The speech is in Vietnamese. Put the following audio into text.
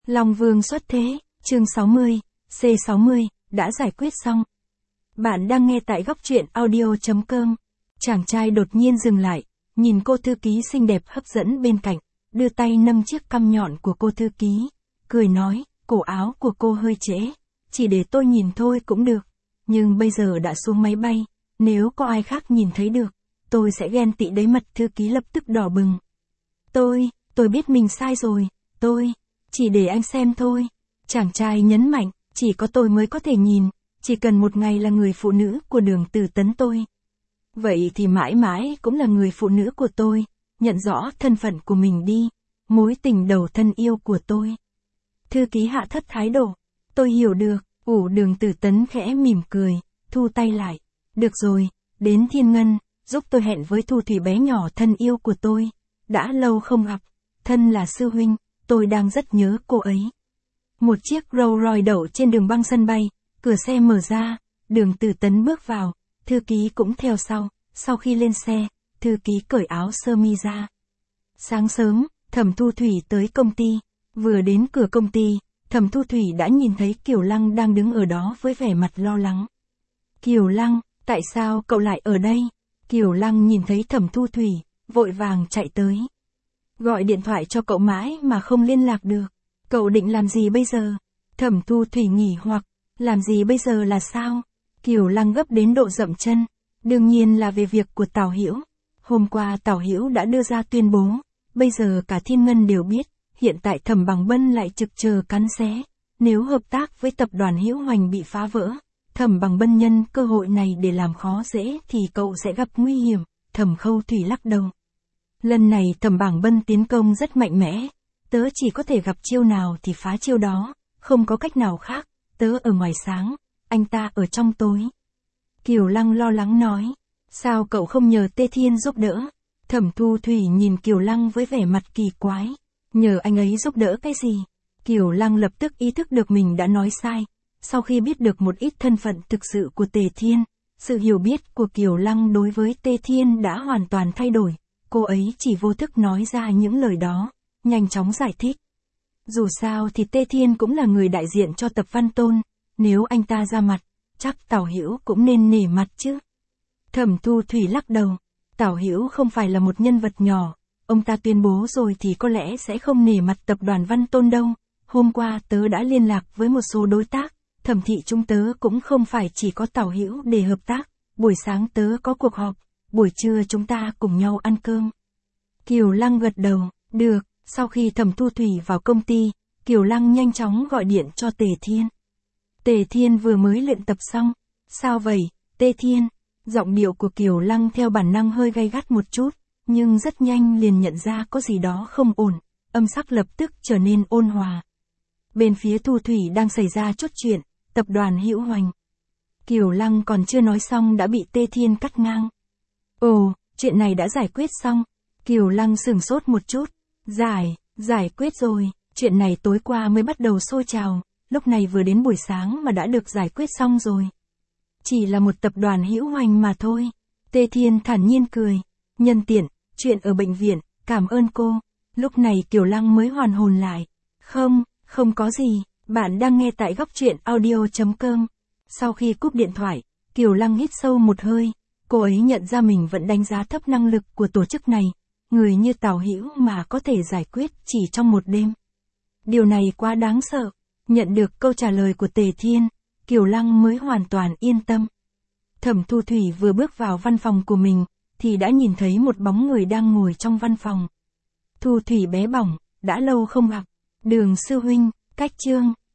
Long Vương xuất thế, chương 60, C60, đã giải quyết xong. Bạn đang nghe tại góc truyện audio.com. Chàng trai đột nhiên dừng lại, nhìn cô thư ký xinh đẹp hấp dẫn bên cạnh, đưa tay nâng chiếc cằm nhọn của cô thư ký, cười nói, cổ áo của cô hơi trễ, chỉ để tôi nhìn thôi cũng được, nhưng bây giờ đã xuống máy bay, nếu có ai khác nhìn thấy được, tôi sẽ ghen tị đấy. Mặt thư ký lập tức đỏ bừng. Tôi biết mình sai rồi, chỉ để anh xem thôi. Chàng trai nhấn mạnh, chỉ có tôi mới có thể nhìn, chỉ cần một ngày là người phụ nữ của Đường Tử Tấn tôi. Vậy thì mãi mãi cũng là người phụ nữ của tôi, nhận rõ thân phận của mình đi, mối tình đầu thân yêu của tôi. Thư ký hạ thấp thái độ, tôi hiểu được, Đường Tử Tấn khẽ mỉm cười, thu tay lại. Được rồi, đến Thiên Ngân, giúp tôi hẹn với Thu Thủy bé nhỏ thân yêu của tôi, đã lâu không gặp, thân là sư huynh, tôi đang rất nhớ cô ấy. Một chiếc Rolls Royce đậu trên đường băng sân bay, cửa xe mở ra, Đường Tử Tấn bước vào, thư ký cũng theo sau khi lên xe, thư ký cởi áo sơ mi ra. Sáng sớm, Thẩm Thu Thủy tới công ty, vừa đến cửa công ty, Thẩm Thu Thủy đã nhìn thấy Kiều Lăng đang đứng ở đó với vẻ mặt lo lắng. Kiều Lăng, tại sao cậu lại ở đây? Kiều Lăng nhìn thấy Thẩm Thu Thủy, vội vàng chạy tới. Gọi điện thoại cho cậu mãi mà không liên lạc được. Cậu định làm gì bây giờ? Thẩm Thu Thủy nghỉ hoặc, làm gì bây giờ là sao? Kiều Lăng gấp đến độ dậm chân. Đương nhiên là về việc của Tào Hữu. Hôm qua Tào Hữu đã đưa ra tuyên bố, bây giờ cả Thiên Ngân đều biết, hiện tại Thẩm Bằng Bân lại trực chờ cắn xé. Nếu hợp tác với tập đoàn Hữu Hoành bị phá vỡ, Thẩm Bằng Bân nhân cơ hội này để làm khó dễ thì cậu sẽ gặp nguy hiểm. Thẩm Khâu Thủy lắc đầu. Lần này Thẩm Bằng Bân tiến công rất mạnh mẽ, tớ chỉ có thể gặp chiêu nào thì phá chiêu đó, không có cách nào khác, tớ ở ngoài sáng, anh ta ở trong tối. Kiều Lăng lo lắng nói, sao cậu không nhờ Tê Thiên giúp đỡ? Thẩm Thu Thủy nhìn Kiều Lăng với vẻ mặt kỳ quái, nhờ anh ấy giúp đỡ cái gì? Kiều Lăng lập tức ý thức được mình đã nói sai, sau khi biết được một ít thân phận thực sự của Tề Thiên, sự hiểu biết của Kiều Lăng đối với Tê Thiên đã hoàn toàn thay đổi, cô ấy chỉ vô thức nói ra những lời đó, nhanh chóng giải thích. Dù sao thì Tê Thiên cũng là người đại diện cho Tập Văn Tôn, nếu anh ta ra mặt, chắc Tào Hữu cũng nên nể mặt chứ. Thẩm Thu Thủy lắc đầu, Tào Hữu không phải là một nhân vật nhỏ, ông ta tuyên bố rồi thì có lẽ sẽ không nể mặt Tập đoàn Văn Tôn đâu. Hôm qua tớ đã liên lạc với một số đối tác, Thẩm thị chúng tớ cũng không phải chỉ có Tào Hữu để hợp tác, buổi sáng tớ có cuộc họp, buổi trưa chúng ta cùng nhau ăn cơm. Kiều Lăng gật đầu, được. Sau khi Thẩm Thu Thủy vào công ty, Kiều Lăng nhanh chóng gọi điện cho Tề Thiên. Tề Thiên vừa mới luyện tập xong. Sao vậy, Tề Thiên? Giọng điệu của Kiều Lăng theo bản năng hơi gay gắt một chút, nhưng rất nhanh liền nhận ra có gì đó không ổn, âm sắc lập tức trở nên ôn hòa. Bên phía Thu Thủy đang xảy ra chút chuyện, tập đoàn Hữu Hoành. Kiều Lăng còn chưa nói xong đã bị Tề Thiên cắt ngang. Ồ, chuyện này đã giải quyết xong. Kiều Lăng sửng sốt một chút. Giải quyết rồi, chuyện này tối qua mới bắt đầu sôi trào, lúc này vừa đến buổi sáng mà đã được giải quyết xong rồi. Chỉ là một tập đoàn Hữu Hoành mà thôi. Tề Thiên thản nhiên cười. Nhân tiện, chuyện ở bệnh viện, cảm ơn cô. Lúc này Kiều Lăng mới hoàn hồn lại. Không có gì, bạn đang nghe tại góc truyện audio.com. Sau khi cúp điện thoại, Kiều Lăng hít sâu một hơi. Cô ấy nhận ra mình vẫn đánh giá thấp năng lực của tổ chức này. Người như Tào Hữu mà có thể giải quyết chỉ trong một đêm. Điều này quá đáng sợ. Nhận được câu trả lời của Tề Thiên, Kiều Lăng mới hoàn toàn yên tâm. Thẩm Thu Thủy vừa bước vào văn phòng của mình, thì đã nhìn thấy một bóng người đang ngồi trong văn phòng. Thu Thủy bé bỏng, đã lâu không gặp. Đường sư huynh, cách chương.